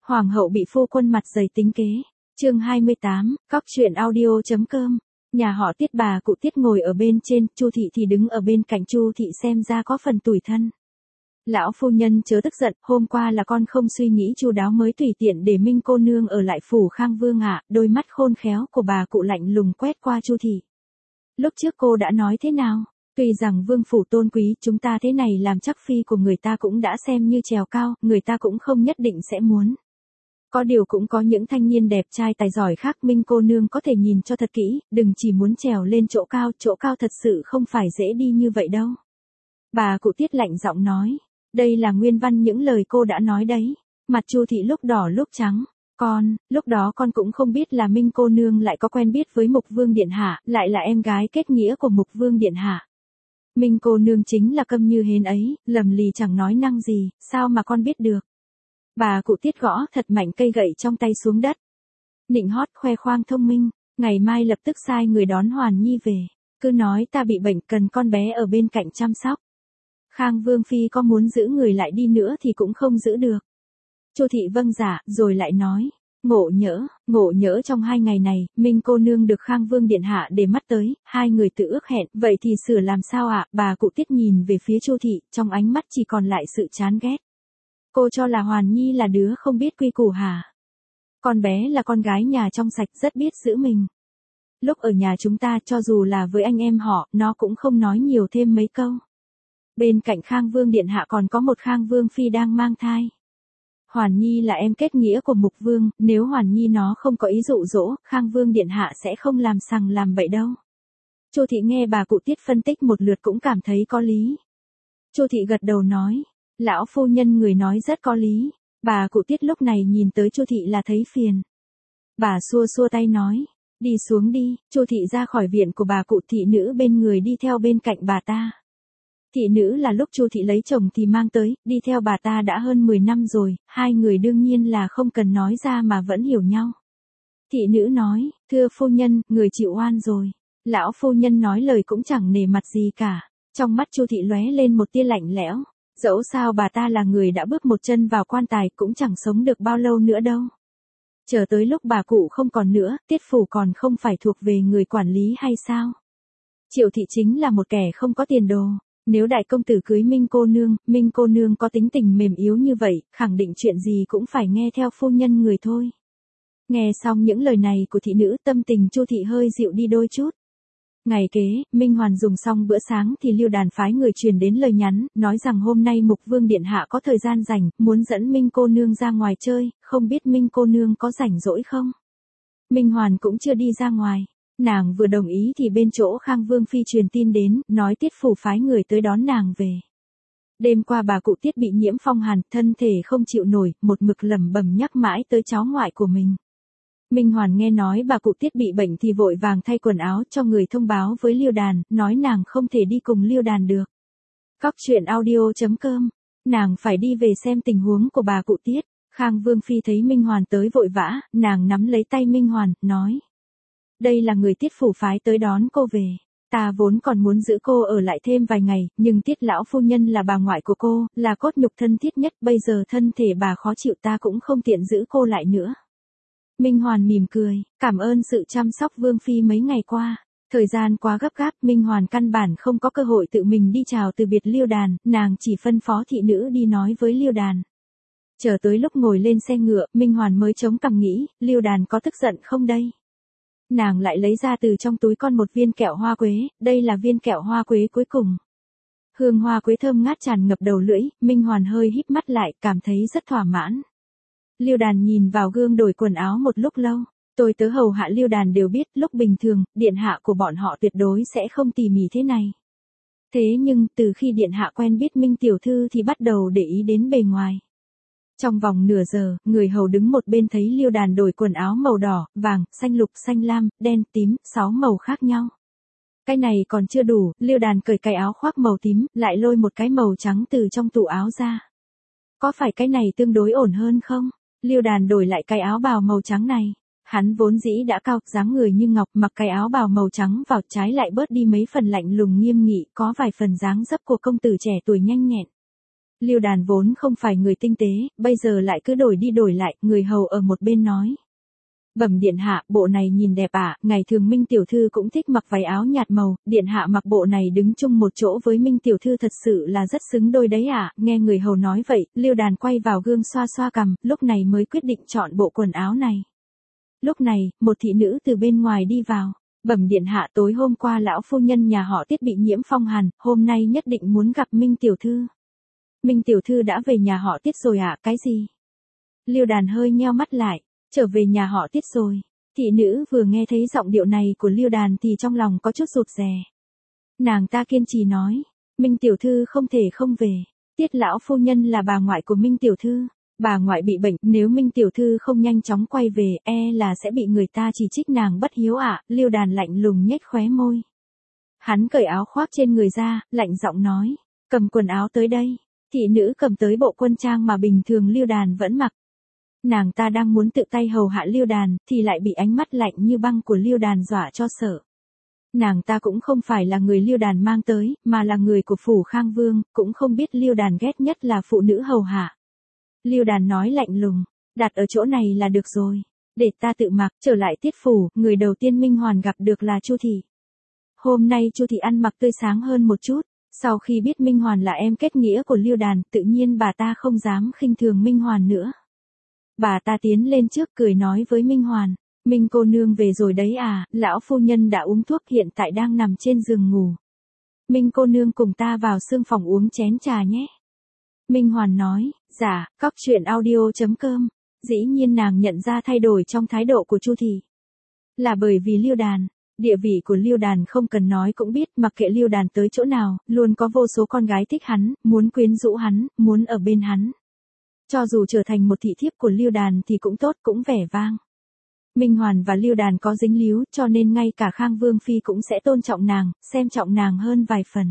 Hoàng hậu bị phu quân mặt dày tính kế. Chương 28, Cóc truyện audio.com. Nhà họ Tiết, bà cụ Tiết ngồi ở bên trên, Chu thị thì đứng ở bên cạnh. Chu thị xem ra có phần tủi thân. Lão phu nhân chớ tức giận, hôm qua là con không suy nghĩ chu đáo mới tùy tiện để Minh cô nương ở lại phủ Khang Vương ạ. Đôi mắt khôn khéo của bà cụ lạnh lùng quét qua Chu thị. Lúc trước cô đã nói thế nào? Tuy rằng vương phủ tôn quý, chúng ta thế này làm chắc phi của người ta cũng đã xem như trèo cao, người ta cũng không nhất định sẽ muốn. Có điều cũng có những thanh niên đẹp trai tài giỏi khác, Minh cô nương có thể nhìn cho thật kỹ, đừng chỉ muốn trèo lên chỗ cao thật sự không phải dễ đi như vậy đâu. Bà cụ Tiết lạnh giọng nói, đây là nguyên văn những lời cô đã nói đấy. Mặt Chu thị lúc đỏ lúc trắng. Lúc đó con cũng không biết là Minh cô nương lại có quen biết với Mục Vương điện hạ, lại là em gái kết nghĩa của Mục Vương điện hạ. Minh cô nương chính là câm như hến ấy, lầm lì chẳng nói năng gì, sao mà con biết được. Bà cụ Tiết gõ thật mạnh cây gậy trong tay xuống đất. Nịnh hót khoe khoang thông minh, ngày mai lập tức sai người đón Hoàn Nhi về, cứ nói ta bị bệnh cần con bé ở bên cạnh chăm sóc. Khang Vương phi có muốn giữ người lại đi nữa thì cũng không giữ được. Chu thị vâng dạ, rồi lại nói, ngộ nhỡ trong 2 ngày này, Minh cô nương được Khang Vương điện hạ để mắt tới, hai người tự ước hẹn, vậy thì sửa làm sao ạ? Bà cụ Tiết nhìn về phía Chu thị, trong ánh mắt chỉ còn lại sự chán ghét. Cô cho là Hoàn Nhi là đứa không biết quy củ hả? Con bé là con gái nhà trong sạch, rất biết giữ mình. Lúc ở nhà chúng ta, cho dù là với anh em họ, nó cũng không nói nhiều thêm mấy câu. Bên cạnh Khang Vương điện hạ còn có một Khang Vương phi đang mang thai. Hoàn Nhi là em kết nghĩa của Mục Vương, nếu Hoàn Nhi nó không có ý dụ dỗ, Khang Vương điện hạ sẽ không làm sằng làm bậy đâu. Chu thị nghe bà cụ Tiết phân tích một lượt cũng cảm thấy có lý. Chu thị gật đầu nói, lão phu nhân người nói rất có lý. Bà cụ Tiết lúc này nhìn tới Chu thị là thấy phiền. Bà xua xua tay nói, đi xuống đi. Chu thị ra khỏi viện của bà cụ, thị nữ bên người đi theo bên cạnh bà ta. Thị nữ là lúc Chu thị lấy chồng thì mang tới, đi theo bà ta đã hơn 10 năm rồi, hai người đương nhiên là không cần nói ra mà vẫn hiểu nhau. Thị nữ nói, thưa phu nhân, người chịu oan rồi. Lão phu nhân nói lời cũng chẳng nể mặt gì cả. Trong mắt Chu thị lóe lên một tia lạnh lẽo. Dẫu sao bà ta là người đã bước một chân vào quan tài cũng chẳng sống được bao lâu nữa đâu. Chờ tới lúc bà cụ không còn nữa, Tiết phủ còn không phải thuộc về người quản lý hay sao? Triệu thị chính là một kẻ không có tiền đồ. Nếu đại công tử cưới Minh cô nương có tính tình mềm yếu như vậy, khẳng định chuyện gì cũng phải nghe theo phu nhân người thôi. Nghe xong những lời này của thị nữ, tâm tình Chu thị hơi dịu đi đôi chút. Ngày kế, Minh Hoàn dùng xong bữa sáng thì Liêu Đàn phái người truyền đến lời nhắn, nói rằng hôm nay Mục Vương điện hạ có thời gian rảnh, muốn dẫn Minh cô nương ra ngoài chơi, không biết Minh cô nương có rảnh rỗi không? Minh Hoàn cũng chưa đi ra ngoài. Nàng vừa đồng ý thì bên chỗ Khang Vương phi truyền tin đến, nói Tiết phủ phái người tới đón nàng về. Đêm qua bà cụ Tiết bị nhiễm phong hàn, thân thể không chịu nổi, một mực lẩm bẩm nhắc mãi tới cháu ngoại của mình. Minh Hoàn nghe nói bà cụ Tiết bị bệnh thì vội vàng thay quần áo cho người thông báo với Liêu Đàn, nói nàng không thể đi cùng Liêu Đàn được. Cóc truyện audio.com. Nàng phải đi về xem tình huống của bà cụ Tiết. Khang Vương phi thấy Minh Hoàn tới vội vã, nàng nắm lấy tay Minh Hoàn, nói. Đây là người Tiết phủ phái tới đón cô về. Ta vốn còn muốn giữ cô ở lại thêm vài ngày, nhưng Tiết lão phu nhân là bà ngoại của cô, là cốt nhục thân thiết nhất, bây giờ thân thể bà khó chịu ta cũng không tiện giữ cô lại nữa. Minh Hoàn mỉm cười, cảm ơn sự chăm sóc Vương phi mấy ngày qua. Thời gian quá gấp gáp, Minh Hoàn căn bản không có cơ hội tự mình đi chào từ biệt Liêu Đàn, nàng chỉ phân phó thị nữ đi nói với Liêu Đàn. Chờ tới lúc ngồi lên xe ngựa, Minh Hoàn mới chống cằm nghĩ, Liêu Đàn có tức giận không đây? Nàng lại lấy ra từ trong túi con một viên kẹo hoa quế, đây là viên kẹo hoa quế cuối cùng. Hương hoa quế thơm ngát tràn ngập đầu lưỡi, Minh Hoàn hơi híp mắt lại, cảm thấy rất thỏa mãn. Liêu Đàn nhìn vào gương đổi quần áo một lúc lâu. Tôi tớ hầu hạ Liêu Đàn đều biết, lúc bình thường, điện hạ của bọn họ tuyệt đối sẽ không tỉ mỉ thế này. Thế nhưng, từ khi điện hạ quen biết Minh tiểu thư thì bắt đầu để ý đến bề ngoài. Trong vòng nửa giờ, người hầu đứng một bên thấy Liêu Đàn đổi quần áo màu đỏ, vàng, xanh lục, xanh lam, đen, tím, 6 màu khác nhau. Cái này còn chưa đủ, Liêu Đàn cởi cái áo khoác màu tím, lại lôi một cái màu trắng từ trong tủ áo ra. Có phải cái này tương đối ổn hơn không? Liêu Đàn đổi lại cái áo bào màu trắng này. Hắn vốn dĩ đã cao, dáng người như ngọc, mặc cái áo bào màu trắng vào trái lại bớt đi mấy phần lạnh lùng nghiêm nghị, có vài phần dáng dấp của công tử trẻ tuổi nhanh nhẹn. Lưu Đàn vốn không phải người tinh tế, bây giờ lại cứ đổi đi đổi lại, người hầu ở một bên nói. Bẩm điện hạ, bộ này nhìn đẹp ạ, ngày thường Minh tiểu thư cũng thích mặc váy áo nhạt màu, điện hạ mặc bộ này đứng chung một chỗ với Minh tiểu thư thật sự là rất xứng đôi đấy ạ. Nghe người hầu nói vậy, Lưu Đàn quay vào gương xoa xoa cằm, lúc này mới quyết định chọn bộ quần áo này. Lúc này, một thị nữ từ bên ngoài đi vào. Bẩm điện hạ, tối hôm qua lão phu nhân nhà họ Tiết bị nhiễm phong hàn, hôm nay nhất định muốn gặp Minh tiểu thư. Minh tiểu thư đã về nhà họ Tiết rồi ạ, cái gì? Lưu Đàn hơi nheo mắt lại, trở về nhà họ Tiết rồi. Thị nữ vừa nghe thấy giọng điệu này của Lưu Đàn thì trong lòng có chút rụt rè. Nàng ta kiên trì nói, Minh tiểu thư không thể không về. Tiết lão phu nhân là bà ngoại của Minh tiểu thư. Bà ngoại bị bệnh, nếu Minh tiểu thư không nhanh chóng quay về, là sẽ bị người ta chỉ trích nàng bất hiếu ạ. Lưu Đàn lạnh lùng nhếch khóe môi. Hắn cởi áo khoác trên người ra, lạnh giọng nói, cầm quần áo tới đây. Thị nữ cầm tới bộ quân trang mà bình thường Lưu Đàn vẫn mặc. Nàng ta đang muốn tự tay hầu hạ Lưu Đàn, thì lại bị ánh mắt lạnh như băng của Lưu Đàn dọa cho sợ. Nàng ta cũng không phải là người Lưu Đàn mang tới, mà là người của phủ Khang Vương, cũng không biết Lưu Đàn ghét nhất là phụ nữ hầu hạ. Lưu Đàn nói lạnh lùng, đặt ở chỗ này là được rồi, để ta tự mặc. Trở lại Tiết phủ, người đầu tiên Minh Hoàn gặp được là Chu thị. Hôm nay Chu thị ăn mặc tươi sáng hơn một chút, sau khi biết Minh Hoàn là em kết nghĩa của Lưu Đàn, tự nhiên bà ta không dám khinh thường Minh Hoàn nữa. Bà ta tiến lên trước cười nói với Minh Hoàn, Minh cô nương về rồi đấy à, lão phu nhân đã uống thuốc hiện tại đang nằm trên giường ngủ. Minh cô nương cùng ta vào sương phòng uống chén trà nhé. Minh Hoàn nói, dạ, cóc truyện audio.com. Dĩ nhiên nàng nhận ra thay đổi trong thái độ của Chu thị. Là bởi vì Lưu Đàn. Địa vị của Lưu Đàn không cần nói cũng biết, mặc kệ Lưu Đàn tới chỗ nào, luôn có vô số con gái thích hắn, muốn quyến rũ hắn, muốn ở bên hắn. Cho dù trở thành một thị thiếp của Lưu Đàn thì cũng tốt, cũng vẻ vang. Minh Hoàn và Lưu Đàn có dính líu, cho nên ngay cả Khang Vương phi cũng sẽ tôn trọng nàng, xem trọng nàng hơn vài phần.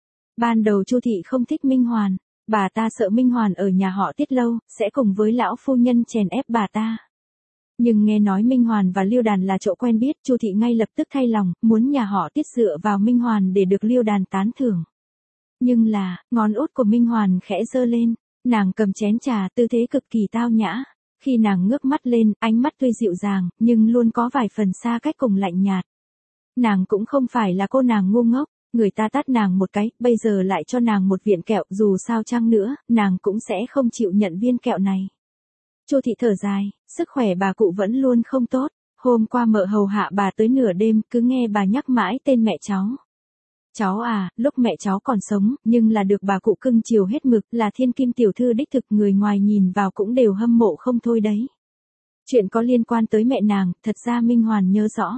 Ban đầu Chu thị không thích Minh Hoàn, bà ta sợ Minh Hoàn ở nhà họ Tiết lâu, sẽ cùng với lão phu nhân chèn ép bà ta. Nhưng nghe nói Minh Hoàn và Lưu Đàn là chỗ quen biết, Chu thị ngay lập tức thay lòng, muốn nhà họ Tiết dựa vào Minh Hoàn để được Lưu Đàn tán thưởng. Nhưng là, ngón út của Minh Hoàn khẽ giơ lên, nàng cầm chén trà, tư thế cực kỳ tao nhã. Khi nàng ngước mắt lên, ánh mắt tuy dịu dàng, nhưng luôn có vài phần xa cách cùng lạnh nhạt. Nàng cũng không phải là cô nàng ngu ngốc, người ta tát nàng một cái, bây giờ lại cho nàng một viên kẹo, dù sao chăng nữa, nàng cũng sẽ không chịu nhận viên kẹo này. Chu thị thở dài, sức khỏe bà cụ vẫn luôn không tốt, hôm qua mợ hầu hạ bà tới nửa đêm, cứ nghe bà nhắc mãi tên mẹ cháu. Cháu à, lúc mẹ cháu còn sống, nhưng là được bà cụ cưng chiều hết mực, là thiên kim tiểu thư đích thực, người ngoài nhìn vào cũng đều hâm mộ không thôi đấy. Chuyện có liên quan tới mẹ nàng, thật ra Minh Hoàn nhớ rõ.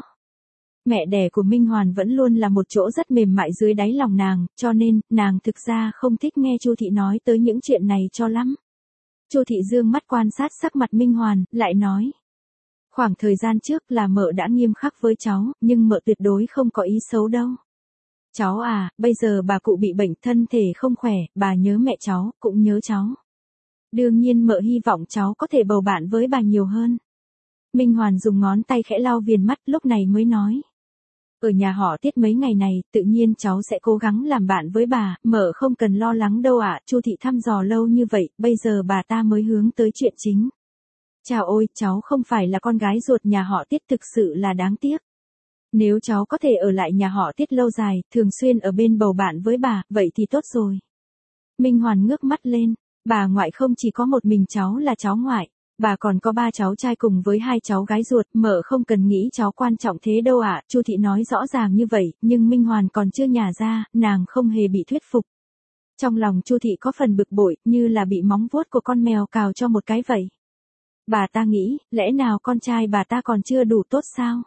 Mẹ đẻ của Minh Hoàn vẫn luôn là một chỗ rất mềm mại dưới đáy lòng nàng, cho nên, nàng thực ra không thích nghe Chu thị nói tới những chuyện này cho lắm. Chu thị dương mắt quan sát sắc mặt Minh Hoàn, lại nói. Khoảng thời gian trước là mợ đã nghiêm khắc với cháu, nhưng mợ tuyệt đối không có ý xấu đâu. Cháu à, bây giờ bà cụ bị bệnh, thân thể không khỏe, bà nhớ mẹ cháu, cũng nhớ cháu. Đương nhiên mợ hy vọng cháu có thể bầu bạn với bà nhiều hơn. Minh Hoàn dùng ngón tay khẽ lau viền mắt, lúc này mới nói. Ở nhà họ Tiết mấy ngày này, tự nhiên cháu sẽ cố gắng làm bạn với bà, mợ không cần lo lắng đâu ạ. Chu thị thăm dò lâu như vậy, bây giờ bà ta mới hướng tới chuyện chính. Chào ôi, cháu không phải là con gái ruột nhà họ Tiết, thực sự là đáng tiếc. Nếu cháu có thể ở lại nhà họ Tiết lâu dài, thường xuyên ở bên bầu bạn với bà, vậy thì tốt rồi. Minh Hoàn ngước mắt lên, bà ngoại không chỉ có một mình cháu là cháu ngoại, bà còn có 3 cháu trai cùng với 2 cháu gái ruột, mợ không cần nghĩ cháu quan trọng thế đâu ạ. Chu thị nói rõ ràng như vậy, nhưng Minh Hoàn còn chưa nhả ra, nàng không hề bị thuyết phục. Trong lòng Chu thị có phần bực bội, như là bị móng vuốt của con mèo cào cho một cái vậy. Bà ta nghĩ, lẽ nào con trai bà ta còn chưa đủ tốt sao?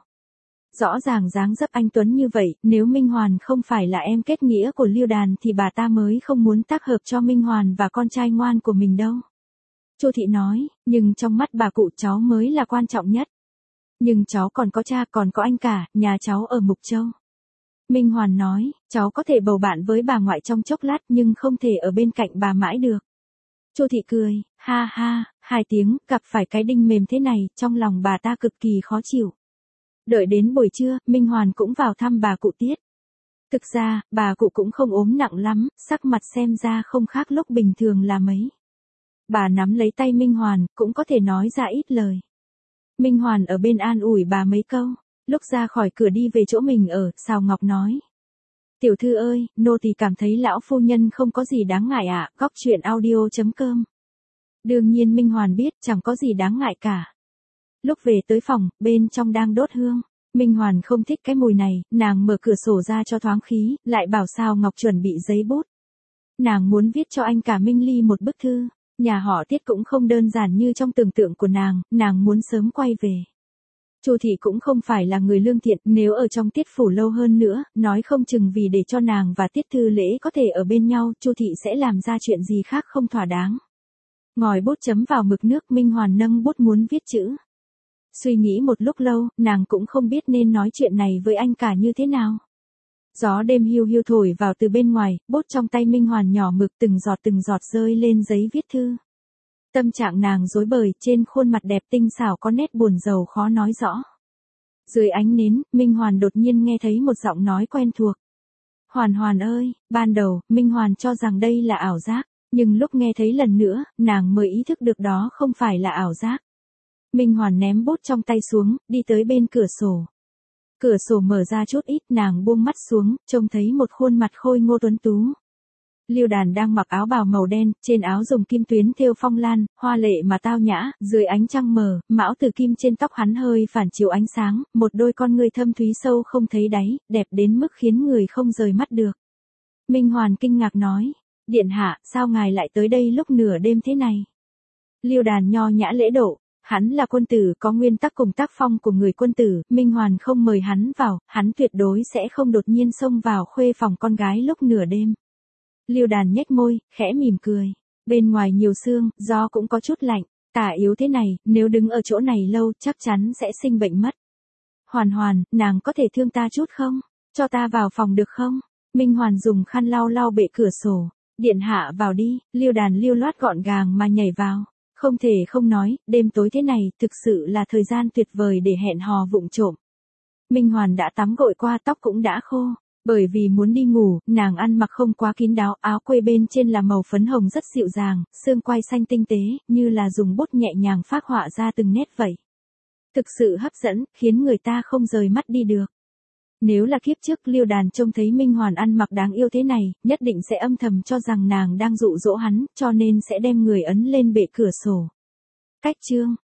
Rõ ràng dáng dấp anh tuấn như vậy, nếu Minh Hoàn không phải là em kết nghĩa của Lưu Đàn thì bà ta mới không muốn tác hợp cho Minh Hoàn và con trai ngoan của mình đâu. Chu thị nói, nhưng trong mắt bà cụ cháu mới là quan trọng nhất. Nhưng cháu còn có cha, còn có anh cả, nhà cháu ở Mục Châu. Minh Hoàn nói, cháu có thể bầu bạn với bà ngoại trong chốc lát nhưng không thể ở bên cạnh bà mãi được. Chu thị cười, ha ha, 2 tiếng, gặp phải cái đinh mềm thế này, trong lòng bà ta cực kỳ khó chịu. Đợi đến buổi trưa, Minh Hoàn cũng vào thăm bà cụ Tiết. Thực ra, bà cụ cũng không ốm nặng lắm, sắc mặt xem ra không khác lúc bình thường là mấy. Bà nắm lấy tay Minh Hoàn, cũng có thể nói ra ít lời. Minh Hoàn ở bên an ủi bà mấy câu, lúc ra khỏi cửa đi về chỗ mình ở, Sào Ngọc nói. Tiểu thư ơi, nô tỳ cảm thấy lão phu nhân không có gì đáng ngại ạ, góc chuyện audio.com. Đương nhiên Minh Hoàn biết chẳng có gì đáng ngại cả. Lúc về tới phòng, bên trong đang đốt hương. Minh Hoàn không thích cái mùi này, nàng mở cửa sổ ra cho thoáng khí, lại bảo Sào Ngọc chuẩn bị giấy bút. Nàng muốn viết cho anh cả Minh Ly một bức thư. Nhà họ Tiết cũng không đơn giản như trong tưởng tượng của nàng muốn sớm quay về. Chu thị cũng không phải là người lương thiện, nếu ở trong Tiết phủ lâu hơn nữa, nói không chừng vì để cho nàng và Tiết Thư Lễ có thể ở bên nhau, Chu thị sẽ làm ra chuyện gì khác không thỏa đáng. Ngòi bút chấm vào mực nước, Minh Hoàn nâng bút muốn viết chữ. Suy nghĩ một lúc lâu, nàng cũng không biết nên nói chuyện này với anh cả như thế nào. Gió đêm hiu hiu thổi vào từ bên ngoài, bút trong tay Minh Hoàn nhỏ mực từng giọt rơi lên giấy viết thư. Tâm trạng nàng rối bời, trên khuôn mặt đẹp tinh xảo có nét buồn rầu khó nói rõ. Dưới ánh nến, Minh Hoàn đột nhiên nghe thấy một giọng nói quen thuộc. Hoàn Hoàn ơi, ban đầu, Minh Hoàn cho rằng đây là ảo giác, nhưng lúc nghe thấy lần nữa, nàng mới ý thức được đó không phải là ảo giác. Minh Hoàn ném bút trong tay xuống, đi tới bên cửa sổ. Cửa sổ mở ra chút ít, nàng buông mắt xuống, trông thấy một khuôn mặt khôi ngô tuấn tú. Liêu Đàn đang mặc áo bào màu đen, trên áo dùng kim tuyến thêu phong lan, hoa lệ mà tao nhã, dưới ánh trăng mờ, mão tử kim trên tóc hắn hơi phản chiếu ánh sáng, một đôi con ngươi thâm thúy sâu không thấy đáy, đẹp đến mức khiến người không rời mắt được. Minh Hoàn kinh ngạc nói, điện hạ, sao ngài lại tới đây lúc nửa đêm thế này? Liêu Đàn nho nhã lễ độ. Hắn là quân tử, có nguyên tắc cùng tác phong của người quân tử, Minh Hoàn không mời hắn vào, hắn tuyệt đối sẽ không đột nhiên xông vào khuê phòng con gái lúc nửa đêm. Liêu Đàn nhếch môi, khẽ mỉm cười. Bên ngoài nhiều sương, gió cũng có chút lạnh, tả yếu thế này, nếu đứng ở chỗ này lâu chắc chắn sẽ sinh bệnh mất. Hoàn Hoàn, nàng có thể thương ta chút không? Cho ta vào phòng được không? Minh Hoàn dùng khăn lau bệ cửa sổ. Điện hạ vào đi, Liêu Đàn lưu loát gọn gàng mà nhảy vào. Không thể không nói, đêm tối thế này, thực sự là thời gian tuyệt vời để hẹn hò vụng trộm. Minh Hoàn đã tắm gội qua, tóc cũng đã khô. Bởi vì muốn đi ngủ, nàng ăn mặc không quá kín đáo, áo quây bên trên là màu phấn hồng rất dịu dàng, xương quai xanh tinh tế, như là dùng bút nhẹ nhàng phác họa ra từng nét vậy. Thực sự hấp dẫn, khiến người ta không rời mắt đi được. Nếu là kiếp trước Liêu Đàn trông thấy Minh Hoàn ăn mặc đáng yêu thế này, nhất định sẽ âm thầm cho rằng nàng đang dụ dỗ hắn, cho nên sẽ đem người ấn lên bệ cửa sổ. Cách chương